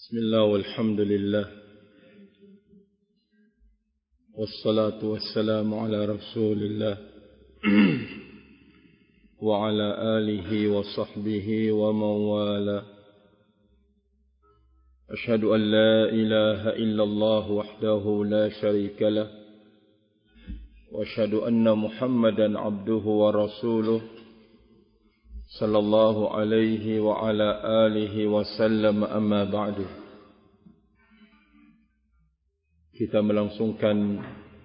Bismillah walhamdulillah wassalatu wassalamu ala rasulillah wa ala alihi wa sahbihi wa mawala. Ashhadu an la ilaha illallah wahdahu la sharika lah wa ashhadu anna Muhammadan abduhu wa rasuluh sallallahu alaihi wa ala alihi wa sallam. Amma ba'du. Kita melangsungkan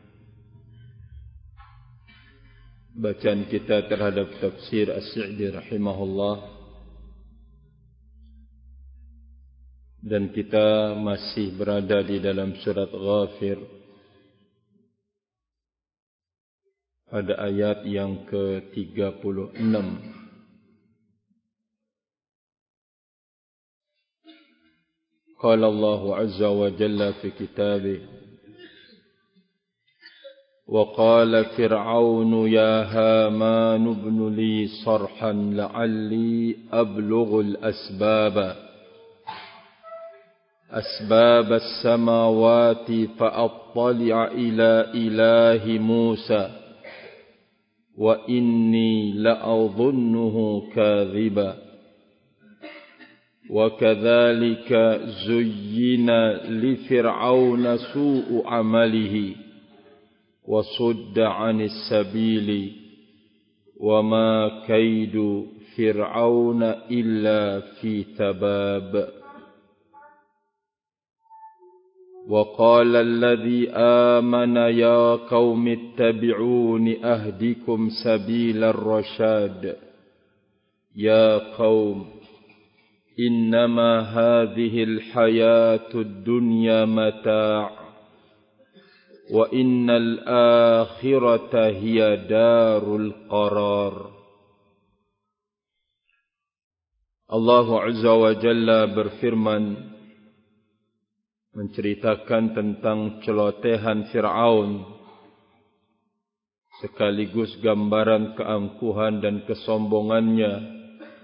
bacaan kita terhadap tafsir As-Sa'di rahimahullah, dan kita masih berada di dalam surat Ghafir pada ayat yang ke-36. قال الله عز وجل في كتابه وقال فرعون يا هامان ابن لي صرحا لعلي أبلغ أسباب السماوات فأطلع إلى إله موسى وإني لأظنه كاذبا وكذلك زين لفرعون سوء عمله وصد عن السبيل وما كيد فرعون إلا في تباب وقال الذي آمن يا قوم اتبعون أهدكم سبيل الرشاد يا قوم إنما هذه الحياة الدنيا متاع وإن الآخرة هي دار القرار. Allah Azza wa Jalla berfirman menceritakan tentang celotehan Fir'aun sekaligus gambaran keangkuhan dan kesombongannya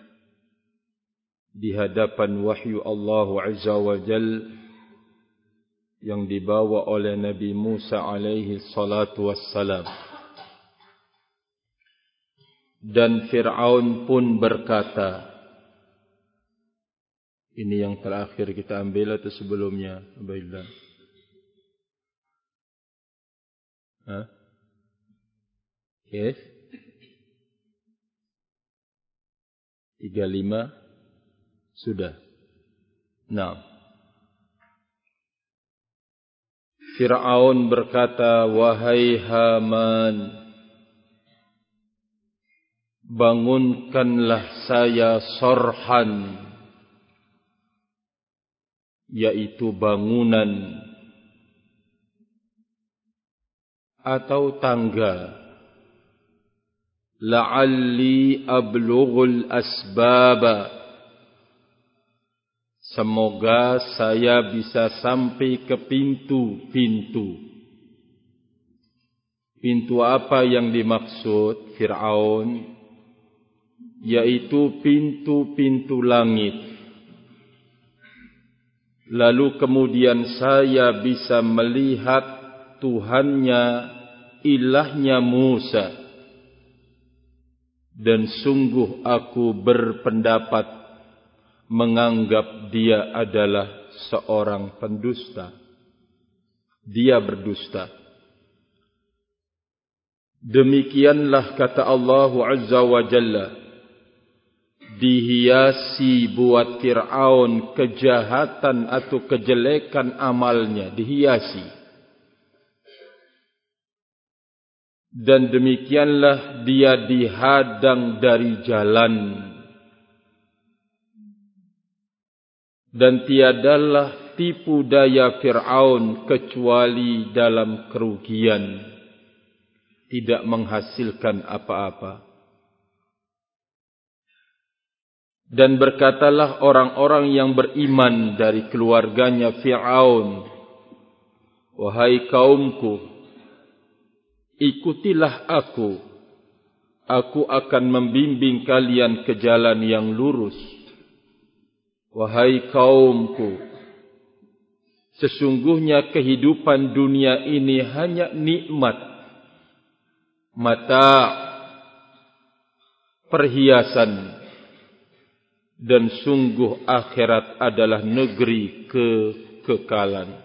di hadapan wahyu Allah Azza wa Jalla yang dibawa oleh Nabi Musa alaihi salatu wassalam. Dan Fir'aun pun berkata, ini yang terakhir kita ambil atau sebelumnya? Baiklah. Yes. 35 sudah. Nah, Fir'aun berkata, wahai Haman, bangunkanlah saya sorhan, yaitu bangunan atau tangga, la'alli ablughul asbaba, semoga saya bisa sampai ke pintu-pintu. Pintu apa yang dimaksud Fir'aun? Yaitu pintu-pintu langit. Lalu kemudian saya bisa melihat Tuhannya, ilahnya Musa. Dan sungguh aku berpendapat menganggap dia adalah seorang pendusta. Dia berdusta. Demikianlah kata Allah Azza wa Jalla, dihiasi buat Fir'aun kejahatan atau kejelekan amalnya, dihiasi. Dan demikianlah dia dihadang dari jalan. Dan tiadalah tipu daya Fir'aun kecuali dalam kerugian, tidak menghasilkan apa-apa. Dan berkatalah orang-orang yang beriman dari keluarganya Fir'aun, wahai kaumku, ikutilah aku akan membimbing kalian ke jalan yang lurus. Wahai kaumku, sesungguhnya kehidupan dunia ini hanya nikmat, mata, perhiasan, dan sungguh akhirat adalah negeri kekekalan.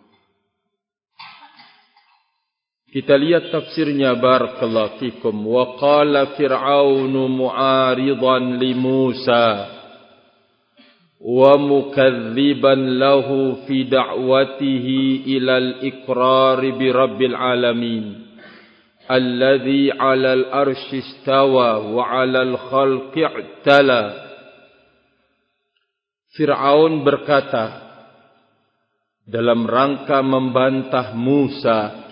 Kita lihat tafsirnya, barakallahu fikum. Wa qala fir'aunu mu'aridan li Musa wa mukadziban lahu fi da'watihi ila al-iqrar bi rabbil alamin alladhi 'ala al-arsy istawa wa 'ala al-khalqi i'tala. Fir'aun berkata dalam rangka membantah Musa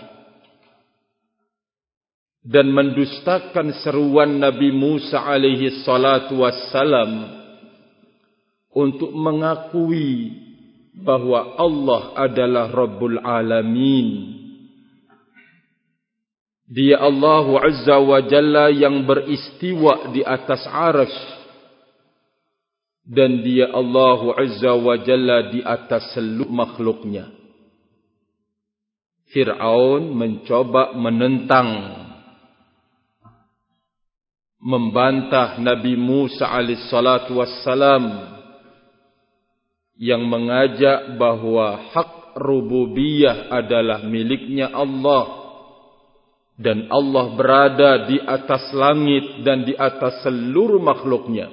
dan mendustakan seruan Nabi Musa alaihi salatu wassalam untuk mengakui bahwa Allah adalah Rabbul Alamin. Dia Allah Azza wa Jalla yang beristiwa di atas arsy, dan dia Allah Azza wa Jalla di atas seluruh makhluknya. Fir'aun mencoba menentang, membantah Nabi Musa alaihi salatu wassalam yang mengajak bahwa hak rububiyah adalah miliknya Allah, dan Allah berada di atas langit dan di atas seluruh makhluknya.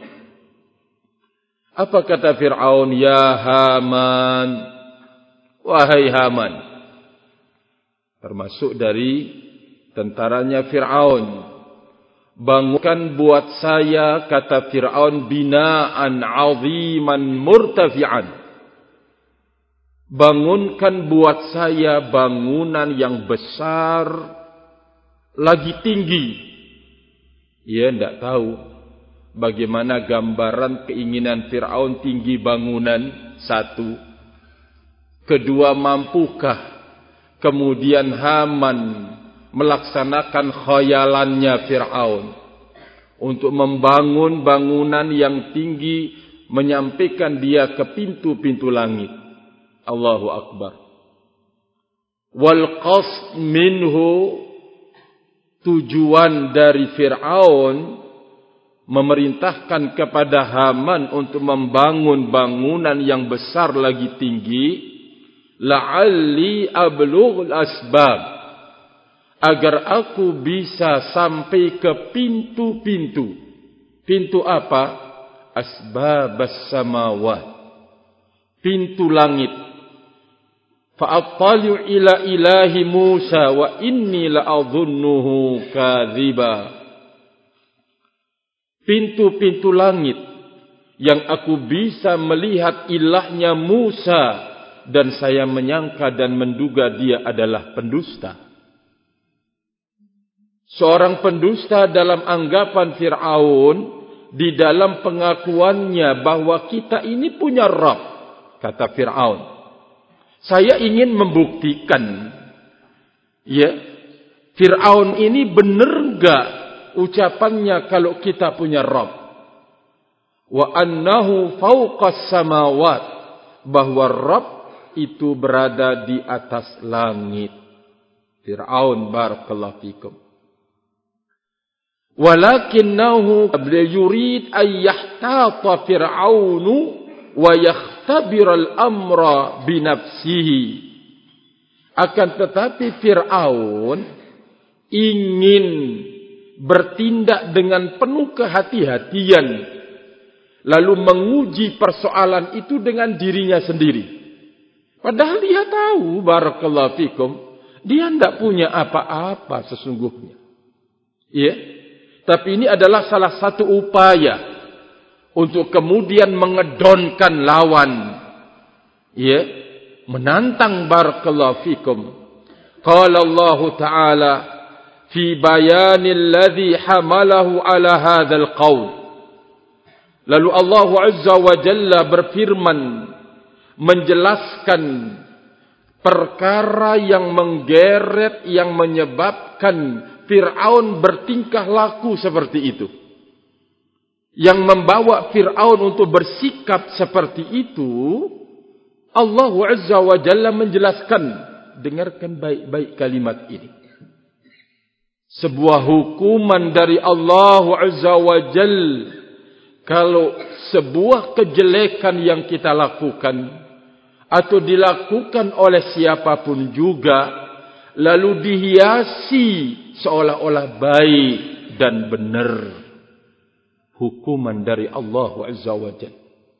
Apa kata Fir'aun? Ya Haman, wahai Haman, termasuk dari tentaranya Fir'aun. Bangunkan buat saya, kata Fir'aun, binaan aziman murtafi'an. Bangunkan buat saya bangunan yang besar lagi tinggi. Ia tidak tahu bagaimana gambaran keinginan Fir'aun tinggi bangunan, satu. Kedua, mampukah kemudian Haman melaksanakan khayalannya Fir'aun untuk membangun bangunan yang tinggi, menyampaikan dia ke pintu-pintu langit. Allahu Akbar. Wal qasd minhu, tujuan dari Fir'aun memerintahkan kepada Haman untuk membangun bangunan yang besar lagi tinggi, la'alli ablughul asbab, agar aku bisa sampai ke pintu-pintu. Pintu apa? Asbabas samawat, pintu langit. Fa'attali'u ila ilahi Musa wa inni la'adhunnuhu kadhiba. Pintu-pintu langit yang aku bisa melihat ilahnya Musa, dan saya menyangka dan menduga dia adalah pendusta. Seorang pendusta dalam anggapan Fir'aun, di dalam pengakuannya bahwa kita ini punya Rabb. Kata Fir'aun, saya ingin membuktikan, ya, Fir'aun ini benar enggak ucapannya kalau kita punya Rabb. Wa annahu fawqas samawat, bahwa Rabb itu berada di atas langit. Fir'aun, barakallahu fikum. Walakinnahu yurid an yahtata Fir'aunu wa yakhtabir al-amra binafsihi. Akan tetapi Fir'aun ingin bertindak dengan penuh kehati-hatian, lalu menguji persoalan itu dengan dirinya sendiri. Padahal dia tahu, barakallahu fikum, dia tidak punya apa-apa sesungguhnya. Ya. Tapi ini adalah salah satu upaya untuk kemudian mengedonkan lawan, ya, menantang, barakallahu fikum. Qala Allah Ta'ala fi bayanil ladzi hamalahu ala hadzal qaul. Lalu Allah Azza wa Jalla berfirman menjelaskan perkara yang menggeret, yang menyebabkan Fir'aun bertingkah laku seperti itu, yang membawa Fir'aun untuk bersikap seperti itu Allah Azza wa Jalla menjelaskan, dengarkan baik-baik kalimat ini. Sebuah hukuman dari Allah Azza wa Jalla, kalau sebuah kejelekan yang kita lakukan atau dilakukan oleh siapapun juga, lalu dihiasi seolah-olah baik dan benar, hukuman dari Allah Azza wa Jalla.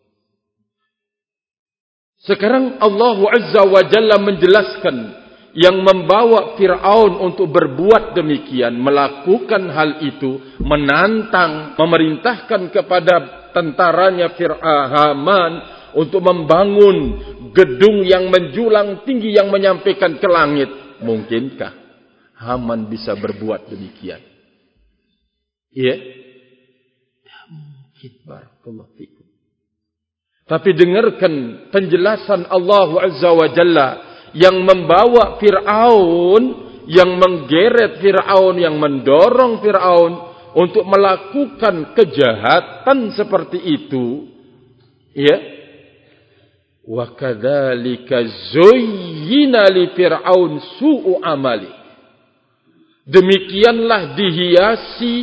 Sekarang Allah Azza wa Jalla menjelaskan yang membawa Fir'aun untuk berbuat demikian, melakukan hal itu, menantang, memerintahkan kepada tentaranya Haman untuk membangun gedung yang menjulang tinggi yang menyampaikan ke langit. Mungkinkah Haman bisa berbuat demikian? Iya? Tidak mungkin. Barakallahu fikum. Tapi dengarkan penjelasan Allah Azza wa Jalla yang membawa Fir'aun, yang menggeret Fir'aun, yang mendorong Fir'aun untuk melakukan kejahatan seperti itu. Ya. Wa kadzalika zuyyina li Fir'aun su'u amali. Demikianlah dihiasi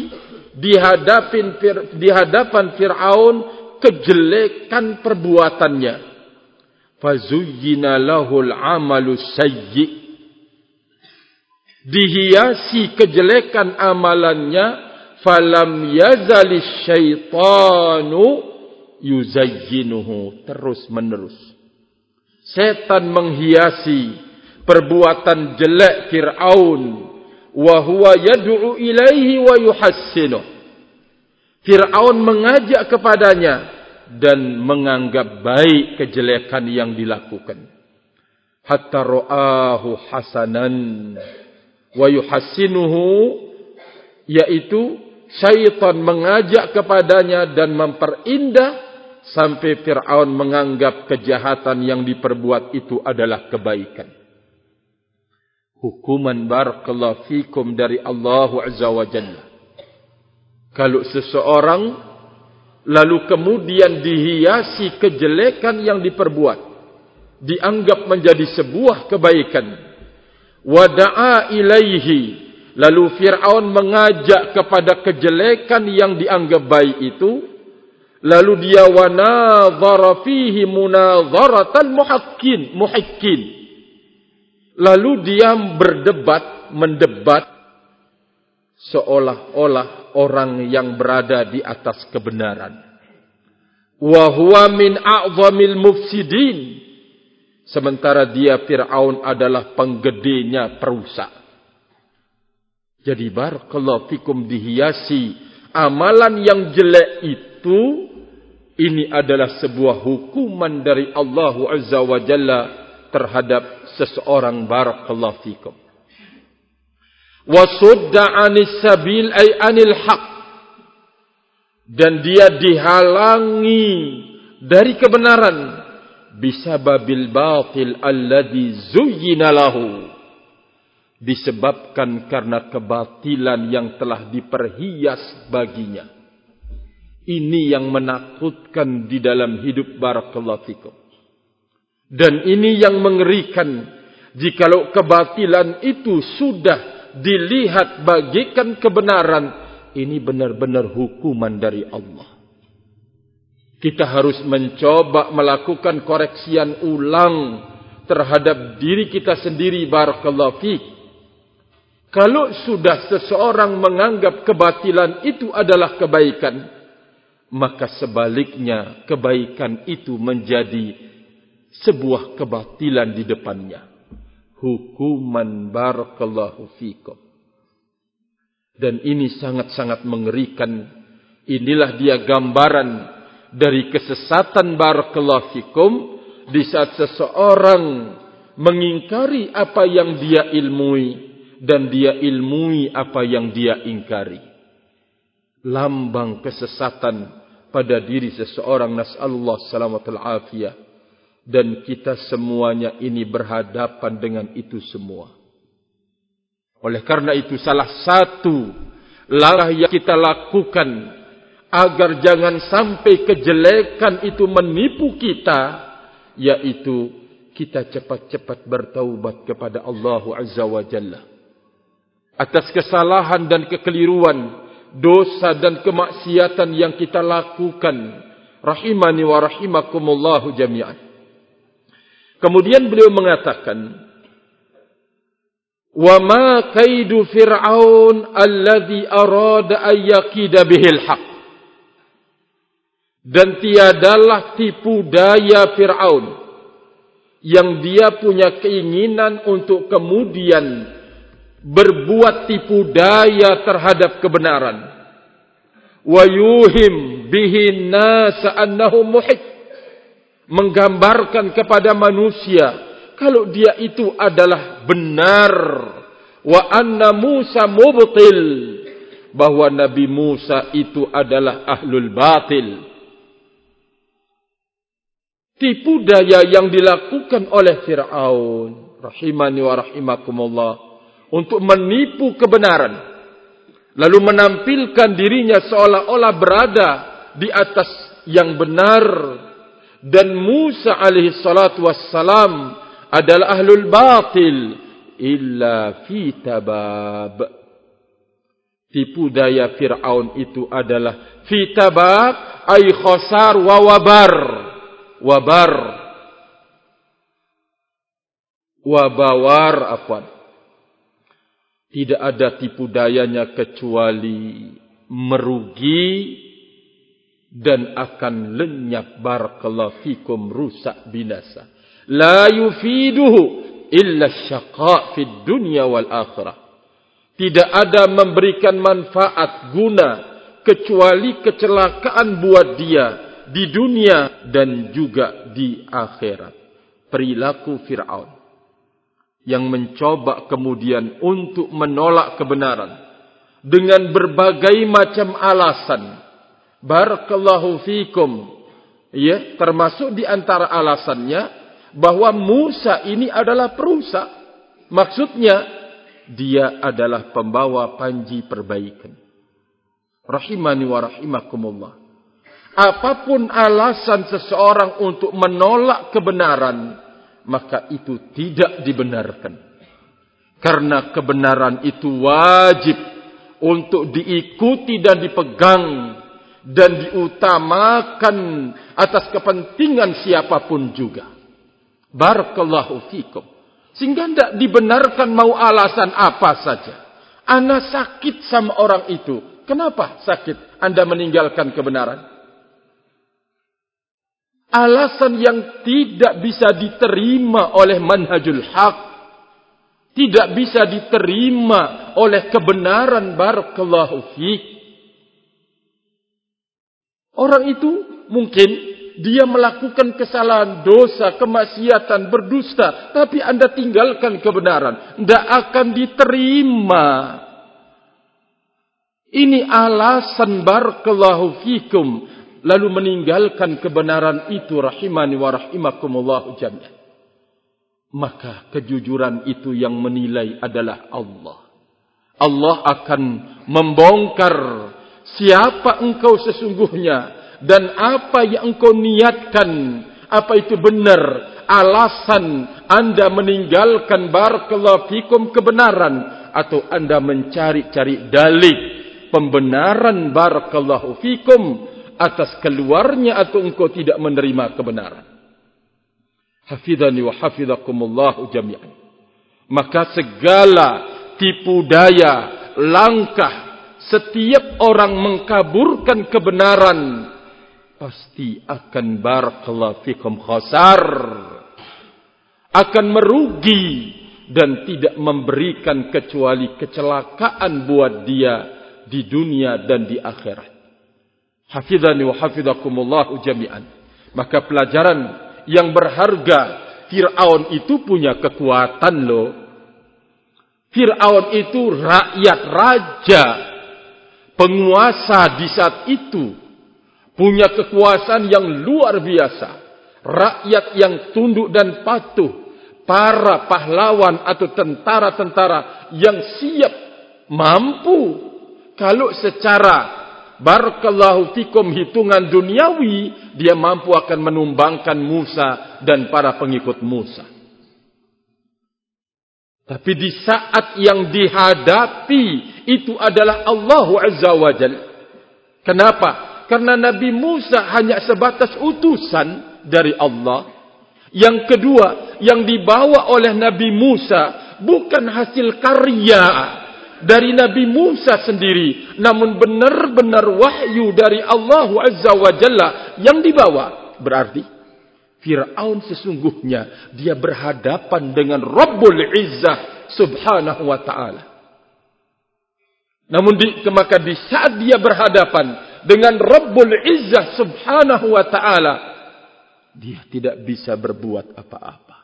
di hadapan Fir'aun kejelekan perbuatannya. Fazuyyina lahul amalu sayyi. Dihiasi kejelekan amalannya. Falam yazalis syaitanu yuzayyinuhu. Terus menerus setan menghiasi perbuatan jelek Fir'aun. Wa huwa yad'u ilaihi wa yuhassinuh. Fir'aun mengajak kepadanya dan menganggap baik kejelekan yang dilakukan. Hatta ra'ahu hasanan wa yuhassinuhu, yaitu syaitan mengajak kepadanya dan memperindah sampai Fir'aun menganggap kejahatan yang diperbuat itu adalah kebaikan. Hukuman barakallahu fikum dari Allah Azza wa Jalla. Kalau seseorang lalu kemudian dihiasi kejelekan yang diperbuat, dianggap menjadi sebuah kebaikan. Wada'a ilaihi, lalu Fir'aun mengajak kepada kejelekan yang dianggap baik itu, lalu dia wanadhara fihi munadharatal muhakkin, lalu dia mendebat seolah-olah orang yang berada di atas kebenaran. Wa huwa min a'zamil mufsidin. Sementara dia Fir'aun adalah penggedenya perusak. Jadi barakallahu fikum dihiasi amalan yang jelek itu, ini adalah sebuah hukuman dari Allah Azza wa Jalla terhadap seseorang barakallahu fikum. Wasudda anis sabil ay anil haq, dan dia dihalangi dari kebenaran bisababil batil alladhi zuyyina lahu, disebabkan karena kebatilan yang telah diperhias baginya. Ini yang menakutkan di dalam hidup barakallahu fikum. Dan ini yang mengerikan, jikalau kebatilan itu sudah dilihat bagikan kebenaran, ini benar-benar hukuman dari Allah. Kita harus mencoba melakukan koreksian ulang terhadap diri kita sendiri barakallahu fiik. Kalau sudah seseorang menganggap kebatilan itu adalah kebaikan, maka sebaliknya kebaikan itu menjadi sebuah kebatilan di depannya. Hukuman barakallahu fikum. Dan ini sangat-sangat mengerikan. Inilah dia gambaran dari kesesatan barakallahu fikum, di saat seseorang mengingkari apa yang dia ilmui dan dia ilmui apa yang dia ingkari. Lambang kesesatan pada diri seseorang, nas'alullah salamatul afiyah. Dan kita semuanya ini berhadapan dengan itu semua. Oleh karena itu salah satu langkah yang kita lakukan agar jangan sampai kejelekan itu menipu kita, yaitu kita cepat-cepat bertaubat kepada Allah Azza wa Jalla atas kesalahan dan kekeliruan, dosa dan kemaksiatan yang kita lakukan. Rahimani wa rahimakumullahu jami'an. Kemudian beliau mengatakan, wa ma kaidu fir'aun alladhi arada an yaqida bihil haq. Dan tiadalah tipu daya Fir'aun yang dia punya keinginan untuk kemudian berbuat tipu daya terhadap kebenaran. Wa yuhim bihi nasa annahu muhik, menggambarkan kepada manusia kalau dia itu adalah benar. Wa anna Musa mubtil, bahwa Nabi Musa itu adalah ahlul batil. Tipu daya yang dilakukan oleh Fir'aun, rahimani wa rahimakumullah, untuk menipu kebenaran, lalu menampilkan dirinya seolah-olah berada di atas yang benar, dan Musa alaihi salatu wassalam adalah ahlul batil, illa fi tabab. Tipu daya Fir'aun itu adalah fi tabab, ay khasar wa wabar. Wabawar apa? Tidak ada tipu dayanya kecuali merugi dan akan lenyap, barakallahu fikum, rusak, binasa. La yufiduhu illa syaqa' fid dunya wal akhirah. Tidak ada memberikan manfaat, guna, kecuali kecelakaan buat dia di dunia dan juga di akhirat. Perilaku Fir'aun yang mencoba kemudian untuk menolak kebenaran dengan berbagai macam alasan. Barakallahu fikum. Ya, termasuk di antara alasannya bahwa Musa ini adalah perusak. Maksudnya dia adalah pembawa panji perbaikan. Rahimani wa rahimakumullah. Apapun alasan seseorang untuk menolak kebenaran, maka itu tidak dibenarkan. Karena kebenaran itu wajib untuk diikuti dan dipegang dan diutamakan atas kepentingan siapapun juga. Barakallahu fikum. Sehingga tidak dibenarkan mau alasan apa saja. Ana sakit sama orang itu. Kenapa sakit? Anda meninggalkan kebenaran? Alasan yang tidak bisa diterima oleh manhajul haq, tidak bisa diterima oleh kebenaran. Barakallahu fiik. Orang itu mungkin dia melakukan kesalahan, dosa, kemaksiatan, berdusta, tapi Anda tinggalkan kebenaran, tidak akan diterima. Ini alasan, barakallahu fikum, lalu meninggalkan kebenaran itu, rahimani wa rahimakumullah jami'an. Maka kejujuran itu yang menilai adalah Allah. Allah akan membongkar siapa engkau sesungguhnya dan apa yang engkau niatkan, apa itu benar. Alasan Anda meninggalkan, barakallahu fikum, kebenaran, atau Anda mencari-cari dalih pembenaran, barakallahu fikum, atas keluarnya atau engkau tidak menerima kebenaran. Hafidhani wa hafidhakumullahu jami'an. Maka segala tipu daya, langkah setiap orang mengkaburkan kebenaran pasti akan, barakallahu fikum, khasar, akan merugi dan tidak memberikan kecuali kecelakaan buat dia di dunia dan di akhirat. Hafidhani wa hafidhakumullahu jami'an. Maka pelajaran yang berharga, Fir'aun itu punya kekuatan loh. Fir'aun itu rakyat, raja, penguasa di saat itu, punya kekuasaan yang luar biasa. Rakyat yang tunduk dan patuh, para pahlawan atau tentara-tentara yang siap, mampu, kalau secara barakallahu fikum, hitungan duniawi, dia mampu akan menumbangkan Musa dan para pengikut Musa. Tapi di saat yang dihadapi itu adalah Allah Azza wa Jalla. Kenapa? Karena Nabi Musa hanya sebatas utusan dari Allah. Yang kedua, yang dibawa oleh Nabi Musa bukan hasil karya dari Nabi Musa sendiri, namun benar-benar wahyu dari Allah Azza wa Jalla yang dibawa. Berarti Fir'aun sesungguhnya dia berhadapan dengan Rabbul Izzah Subhanahu wa ta'ala. Namun maka di saat dia berhadapan dengan Rabbul Izzah Subhanahu wa ta'ala, dia tidak bisa berbuat apa-apa.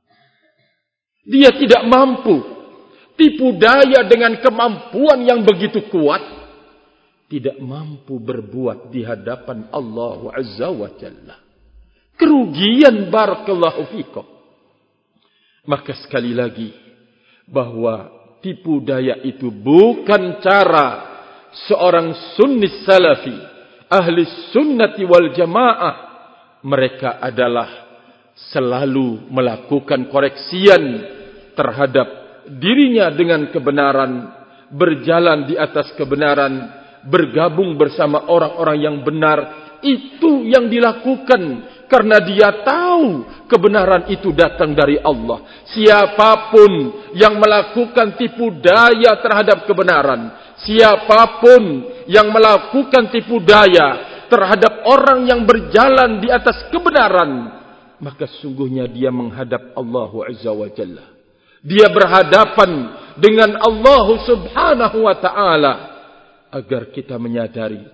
Dia tidak mampu. Tipu daya dengan kemampuan yang begitu kuat, tidak mampu berbuat di hadapan Allah Azza wa Jalla. Kerugian, barakallahu fikum. Maka sekali lagi, bahwa tipu daya itu bukan cara seorang sunni salafi, ahli sunnati wal jamaah. Mereka adalah selalu melakukan koreksian terhadap dirinya dengan kebenaran, berjalan di atas kebenaran, bergabung bersama orang-orang yang benar. Itu yang dilakukan karena dia tahu kebenaran itu datang dari Allah. Siapapun yang melakukan tipu daya terhadap kebenaran, siapapun yang melakukan tipu daya terhadap orang yang berjalan di atas kebenaran, maka sungguhnya dia menghadap Allah Azza wa Jalla. Dia berhadapan dengan Allah Subhanahu wa ta'ala. Agar kita menyadari,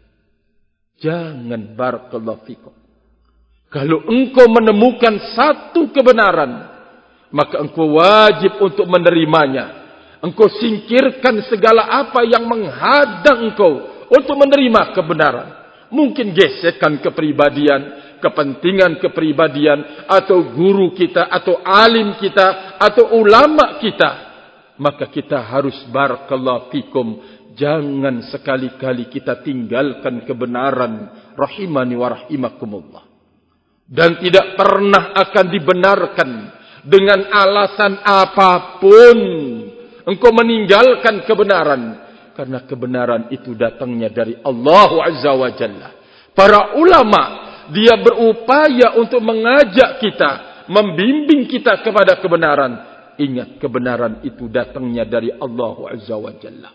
jangan barakallahu fikum. Kalau engkau menemukan satu kebenaran, maka engkau wajib untuk menerimanya. Engkau singkirkan segala apa yang menghadang engkau untuk menerima kebenaran. Mungkin gesekan kepribadian, kepentingan kepribadian, atau guru kita, atau alim kita, atau ulama kita. Maka kita harus barakallahu fikum, jangan sekali-kali kita tinggalkan kebenaran, rahimani wa rahimakumullah. Dan tidak pernah akan dibenarkan dengan alasan apapun engkau meninggalkan kebenaran. Karena kebenaran itu datangnya dari Allah Azza wa Jalla. Para ulama, dia berupaya untuk mengajak kita, membimbing kita kepada kebenaran. Ingat, kebenaran itu datangnya dari Allah Azza wa Jalla.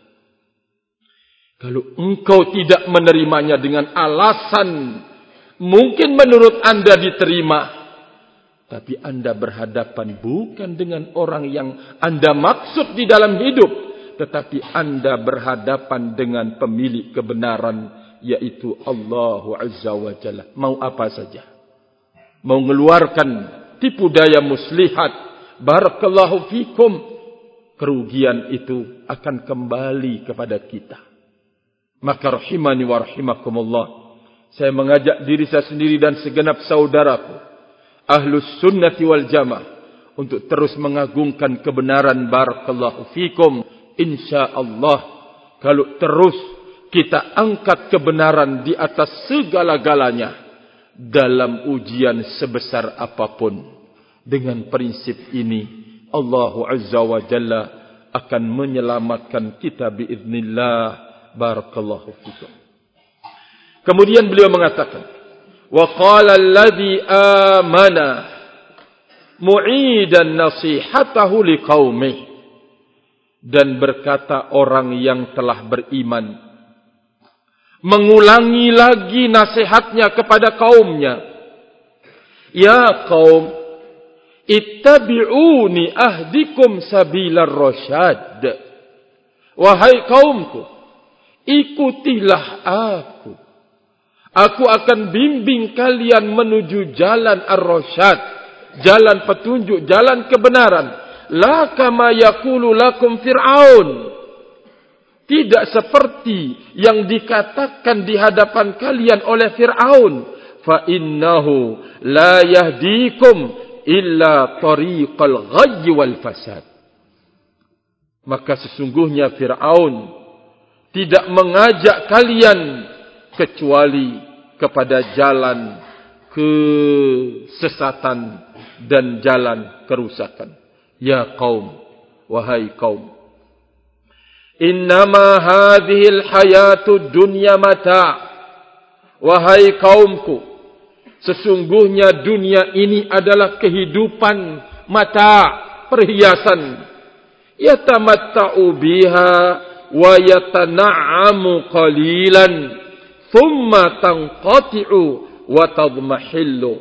Kalau engkau tidak menerimanya dengan alasan mungkin menurut anda diterima, tapi anda berhadapan bukan dengan orang yang anda maksud di dalam hidup, tetapi anda berhadapan dengan pemilik kebenaran, yaitu Allah Azza wa Jalla. Mau apa saja, mau mengeluarkan tipu daya muslihat, barakallahu fikum, kerugian itu akan kembali kepada kita. Maka rahimani wa rahimakumullah, saya mengajak diri saya sendiri dan segenap saudaraku, ahlus sunnati wal jamaah, untuk terus mengagungkan kebenaran, barakallahu fikum. InsyaAllah, kalau terus kita angkat kebenaran di atas segala-galanya, dalam ujian sebesar apapun, dengan prinsip ini, Allah Azza wa Jalla akan menyelamatkan kita biiznillah, barakallahu fikum. Kemudian beliau mengatakan, wa qala alladhi amana mu'idan nasihatahu liqaumih. Dan berkata orang yang telah beriman, mengulangi lagi nasihatnya kepada kaumnya. Ya qaum, ittabi'uni ahdikum sabilar rasyad. Wahai kaumku, ikutilah aku. Aku akan bimbing kalian menuju jalan ar-rasyad, jalan petunjuk, jalan kebenaran. La kama yaqulu lakum Fir'aun. Tidak seperti yang dikatakan di hadapan kalian oleh Fir'aun. Fa innahu la yahdikum illa tariqal ghayyi wal fasad. Maka sesungguhnya Fir'aun tidak mengajak kalian kecuali kepada jalan kesesatan dan jalan kerusakan. Ya qaum, wahai kaum, innama hadhil hayatud dunya mata'. Wahai kaumku, sesungguhnya dunia ini adalah kehidupan mata, perhiasan. Yatamatta'u biha wa yatana'amu qalilan thumma tanqati'u wa tadmahillu.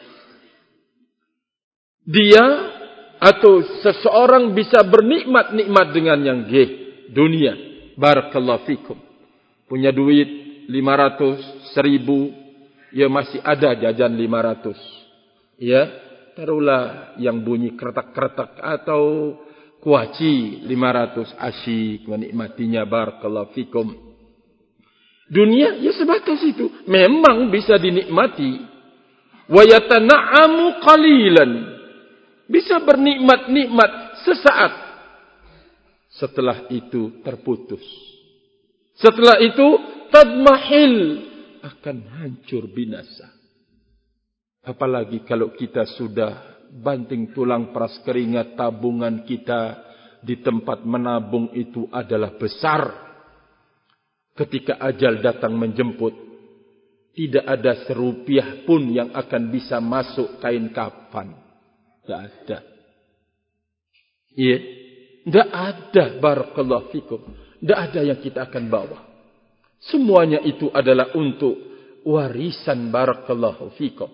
Dia atau seseorang bisa bernikmat-nikmat dengan yang dunia. Barakallahu fikum. Punya duit 500, 1000, ya masih ada jajan 500. Ya, taruhlah yang bunyi kretak-kretak atau kuaci 500, asyik menikmatinya. Barakallahu fikum. Dunia ya sebatas itu, memang bisa dinikmati. Wa yatana'amu qalilan, bisa bernikmat-nikmat sesaat. Setelah itu terputus. Setelah itu tadmahil, akan hancur binasa. Apalagi kalau kita sudah banting tulang peras keringat, tabungan kita di tempat menabung itu adalah besar. Ketika ajal datang menjemput, tidak ada serupiah pun yang akan bisa masuk kain kafan. Tidak ada. Iya, tidak ada. Barakallahu fikum. Tidak ada yang kita akan bawa. Semuanya itu adalah untuk warisan. Barakallahu fikum.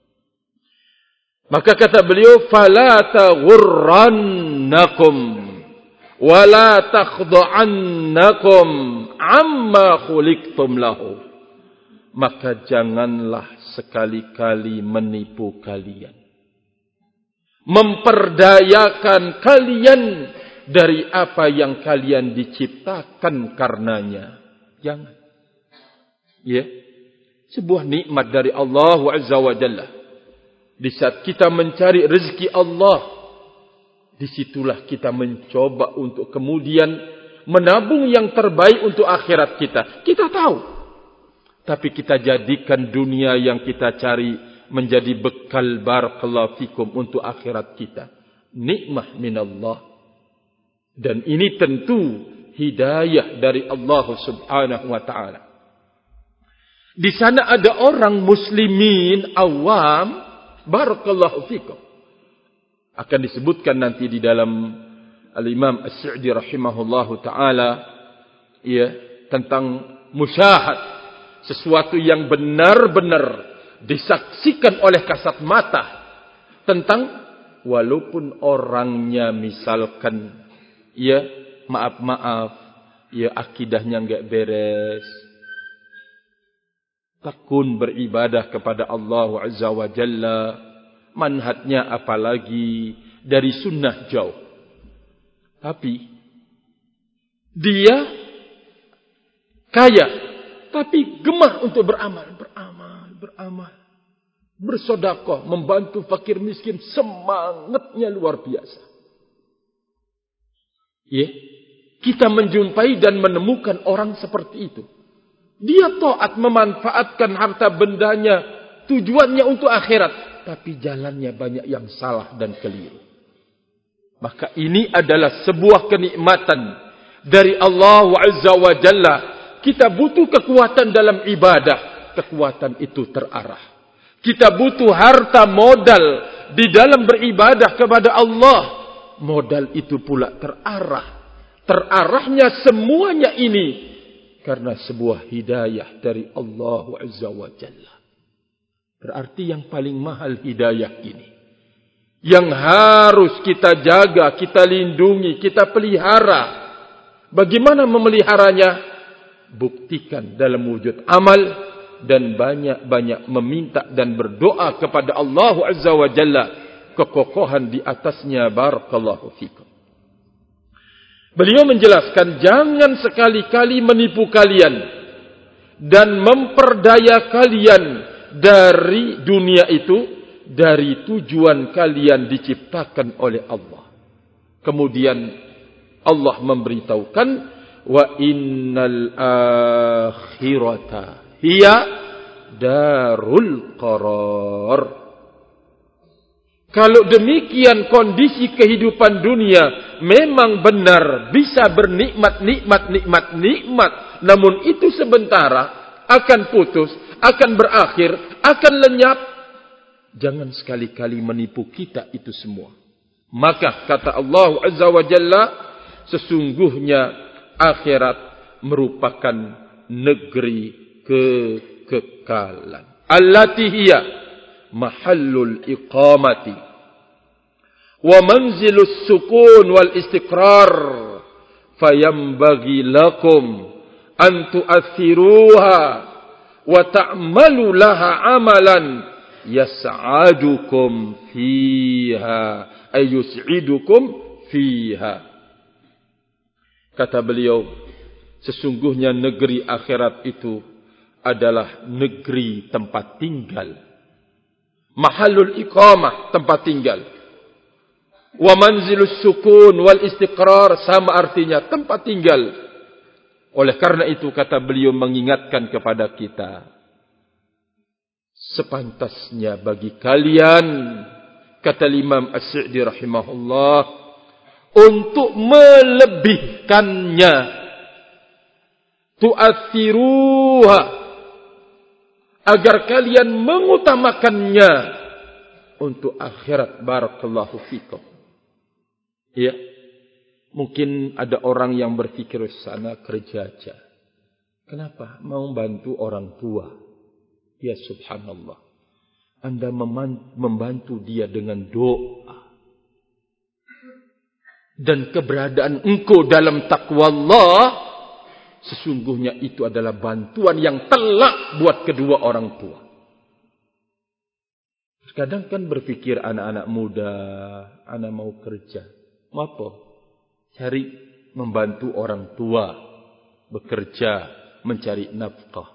Maka kata beliau, fala taghurrannakum wala takhda'annakum amma khuliqtum lahu. Maka janganlah sekali-kali menipu kalian, memperdayakan kalian dari apa yang kalian diciptakan karenanya. Jangan. Ya. Sebuah nikmat dari Allah Azza wa Jalla. Di saat kita mencari rezeki Allah, disitulah kita mencoba untuk kemudian menabung yang terbaik untuk akhirat kita. Kita tahu. Tapi kita jadikan dunia yang kita cari menjadi bekal barakallahu fikum untuk akhirat kita. Nikmah minallah. Dan ini tentu hidayah dari Allah subhanahu wa ta'ala. Di sana ada orang muslimin awam, barakallahu fikum. Akan disebutkan nanti di dalam Al-Imam As-Sa'di rahimahullahu ta'ala, ya, tentang musyahad. Sesuatu yang benar-benar disaksikan oleh kasat mata. Tentang walaupun orangnya misalkan, ya, maaf-maaf, ya, akidahnya enggak beres, tekun beribadah kepada Allah Azza wa Jalla, manhajnya apalagi dari sunnah jauh. Tapi dia kaya, tapi gemar untuk beramal, bersedekah, membantu fakir miskin, semangatnya luar biasa. Ya, kita menjumpai dan menemukan orang seperti itu. Dia taat, memanfaatkan harta bendanya, tujuannya untuk akhirat, tapi jalannya banyak yang salah dan keliru. Maka ini adalah sebuah kenikmatan dari Allah Azza wa Jalla. Kita butuh kekuatan dalam ibadah, kekuatan itu terarah. Kita butuh harta modal di dalam beribadah kepada Allah, modal itu pula terarah. Terarahnya semuanya ini karena sebuah hidayah dari Allah Azza wa Jalla. Berarti yang paling mahal hidayah ini, yang harus kita jaga, kita lindungi, kita pelihara. Bagaimana memeliharanya? Buktikan dalam wujud amal dan banyak-banyak meminta dan berdoa kepada Allah Azza wa Jalla, kekokohan di atasnya. Barakallahu fikum. Beliau menjelaskan, jangan sekali-kali menipu kalian dan memperdaya kalian dari dunia itu, dari tujuan kalian diciptakan oleh Allah. Kemudian Allah memberitahukan, wa innal akhirata hiya darul qarar. Kalau demikian kondisi kehidupan dunia memang benar bisa bernikmat, namun itu sementara, akan putus, akan berakhir, akan lenyap. Jangan sekali-kali menipu kita itu semua. Maka kata Allah Azza wa Jalla, sesungguhnya akhirat merupakan negeri kekekalan. Allati hiya mahallul iqamati wa manzilus sukun wal istiqrar, fayambagi lakum an tu'athiruha wa ta'malu laha amalan yas'adukum fiha ay yus'idukum fiha. Kata beliau, sesungguhnya negeri akhirat itu adalah negeri tempat tinggal. Mahallul iqamah, tempat tinggal. Wa manzilus sukun wal istiqrar, sama artinya tempat tinggal. Oleh karena itu kata beliau mengingatkan kepada kita, sepantasnya bagi kalian, kata Imam As-Sa'di rahimahullah, untuk melebihkannya, tu'athiruha, agar kalian mengutamakannya untuk akhirat. Barakallahu fikum. Ya, mungkin ada orang yang berpikir sana kerja aja. Kenapa? Mau bantu orang tua. Ya subhanallah. Anda membantu dia dengan doa. Dan keberadaan engkau dalam taqwa Allah, sesungguhnya itu adalah bantuan yang telak buat kedua orang tua. Kadang kan berpikir anak-anak muda, anak mau kerja. Mau apa? Cari membantu orang tua, bekerja, mencari nafkah.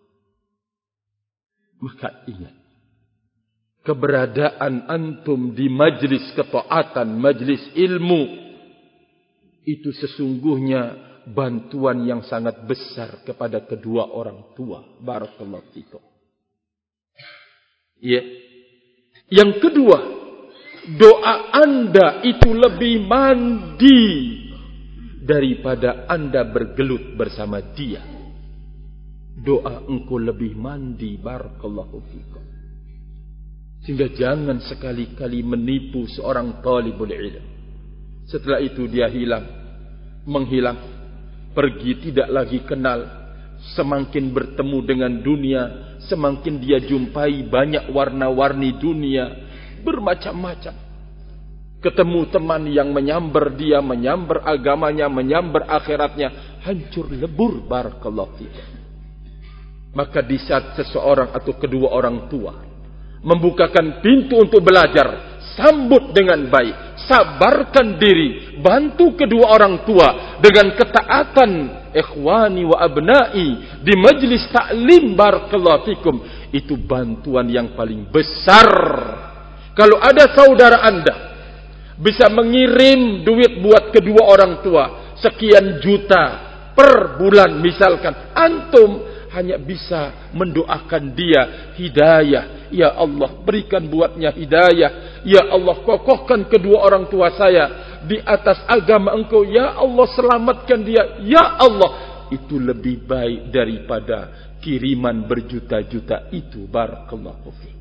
Maka ingat, keberadaan antum di majlis ketaatan, majlis ilmu, itu sesungguhnya bantuan yang sangat besar kepada kedua orang tua. Barakallahu fikum. Ya. Yang kedua, doa Anda itu lebih mandi daripada Anda bergelut bersama dia. Doa engkau lebih mandi. Barakallahu fikum. Sehingga jangan sekali-kali menipu seorang talibul ilm. Setelah itu dia hilang, menghilang, pergi, tidak lagi kenal. Semakin bertemu dengan dunia, semakin dia jumpai banyak warna-warni dunia, bermacam-macam. Ketemu teman yang menyambar dia, menyambar agamanya, menyambar akhiratnya, hancur lebur. Barakallahu fikum. Maka di saat seseorang atau kedua orang tua membukakan pintu untuk belajar, sambut dengan baik, sabarkan diri, bantu kedua orang tua dengan ketaatan. Ikhwani wa abnai, di majlis ta'lim, barakallahu fikum, itu bantuan yang paling besar. Kalau ada saudara Anda bisa mengirim duit buat kedua orang tua sekian juta per bulan misalkan, antum hanya bisa mendoakan dia hidayah. Ya Allah, berikan buatnya hidayah. Ya Allah, kokohkan kedua orang tua saya di atas agama engkau. Ya Allah, selamatkan dia. Ya Allah, itu lebih baik daripada kiriman berjuta-juta itu. Barakallahu fiik.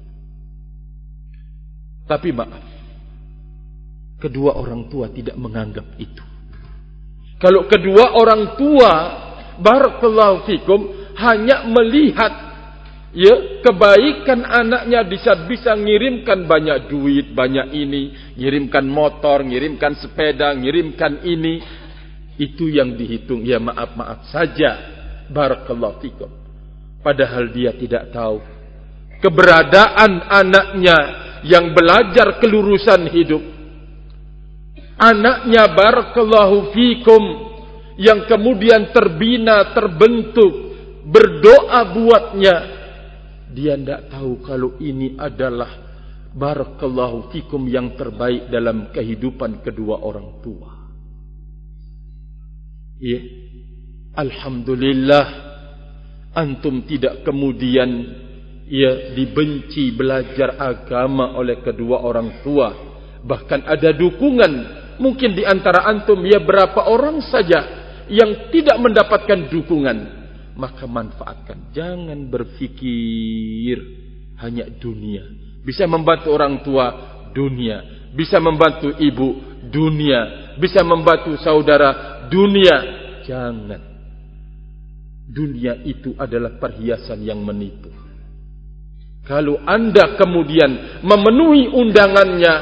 Tapi maaf, kedua orang tua tidak menganggap itu. Kalau kedua orang tua, barakallahu fikum, hanya melihat ya kebaikan anaknya, bisa ngirimkan banyak duit, banyak ini, ngirimkan motor, ngirimkan sepeda, ngirimkan ini, itu yang dihitung. Ya maaf saja, barakallahu fikum. Padahal dia tidak tahu keberadaan anaknya yang belajar kelurusan hidup, anaknya barakallahu fikum yang kemudian terbina, terbentuk, berdoa buatnya. Dia tidak tahu kalau ini adalah barakallahu fikum yang terbaik dalam kehidupan kedua orang tua. Ya. Alhamdulillah, antum tidak kemudian dibenci belajar agama oleh kedua orang tua. Bahkan ada dukungan. Mungkin di antara antum berapa orang saja yang tidak mendapatkan dukungan. Maka manfaatkan. Jangan berfikir hanya dunia. Bisa membantu orang tua, dunia. Bisa membantu ibu, dunia. Bisa membantu saudara, dunia. Jangan. Dunia itu adalah perhiasan yang menipu. Kalau anda kemudian memenuhi undangannya,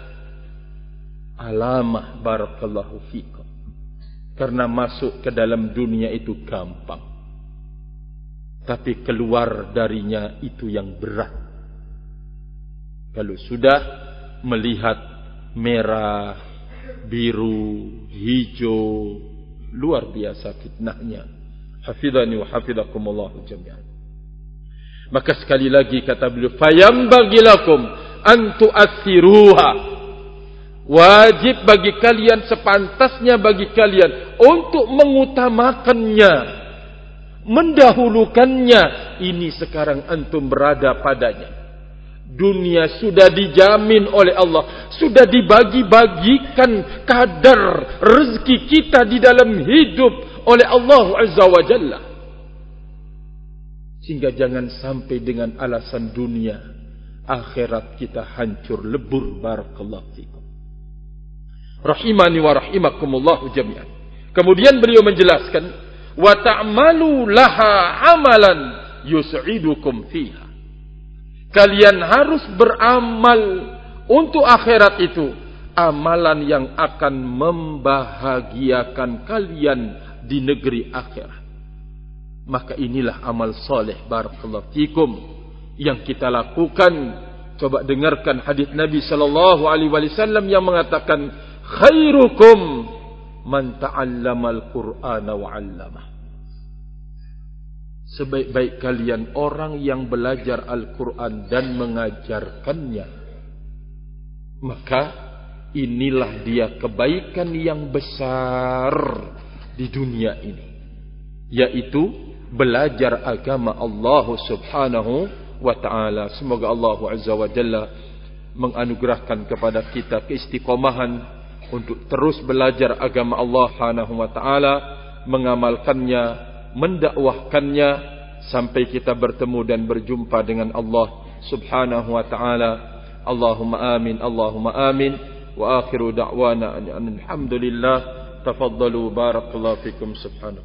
alamah barakallahu fikum. Karena masuk ke dalam dunia itu gampang. Tapi keluar darinya itu yang berat. Kalau sudah melihat merah, biru, hijau, luar biasa fitnahnya. Hafidhani wa hafidhakumullah jami'an. Maka sekali lagi kata beliau, fayambaghi lakum an tu'athiruha. Wajib bagi kalian, sepantasnya bagi kalian untuk mengutamakannya, mendahulukannya. Ini sekarang antum berada padanya. Dunia sudah dijamin oleh Allah, sudah dibagi-bagikan kadar rezeki kita di dalam hidup oleh Allah Azza wa Jalla. Sehingga jangan sampai dengan alasan dunia, akhirat kita hancur lebur. Barakallahu fikum. Rahimani wa rahimakumullah jami'an. Kemudian beliau menjelaskan, wa ta'malu laha amalan yus'idukum fiha. Kalian harus beramal untuk akhirat itu, amalan yang akan membahagiakan kalian di negeri akhirat. Maka inilah amal soleh barakallahu fikum yang kita lakukan. Coba dengarkan hadis Nabi sallallahu alaihi wasallam yang mengatakan, khairukum man ta'allamal Qur'ana wa 'allamah. Sebaik-baik kalian orang yang belajar Al-Quran dan mengajarkannya. Maka inilah dia kebaikan yang besar di dunia ini, yaitu belajar agama Allah subhanahu wa ta'ala. Semoga Allah azza wa jalla menganugerahkan kepada kita keistiqomahan untuk terus belajar agama Allah subhanahu wa ta'ala, mengamalkannya, mendakwahkannya sampai kita bertemu dan berjumpa dengan Allah subhanahu wa ta'ala. Allahumma amin, Allahumma amin. Wa akhiru da'wana alhamdulillah. Tafaddalu barakallahu fikum subhanahu.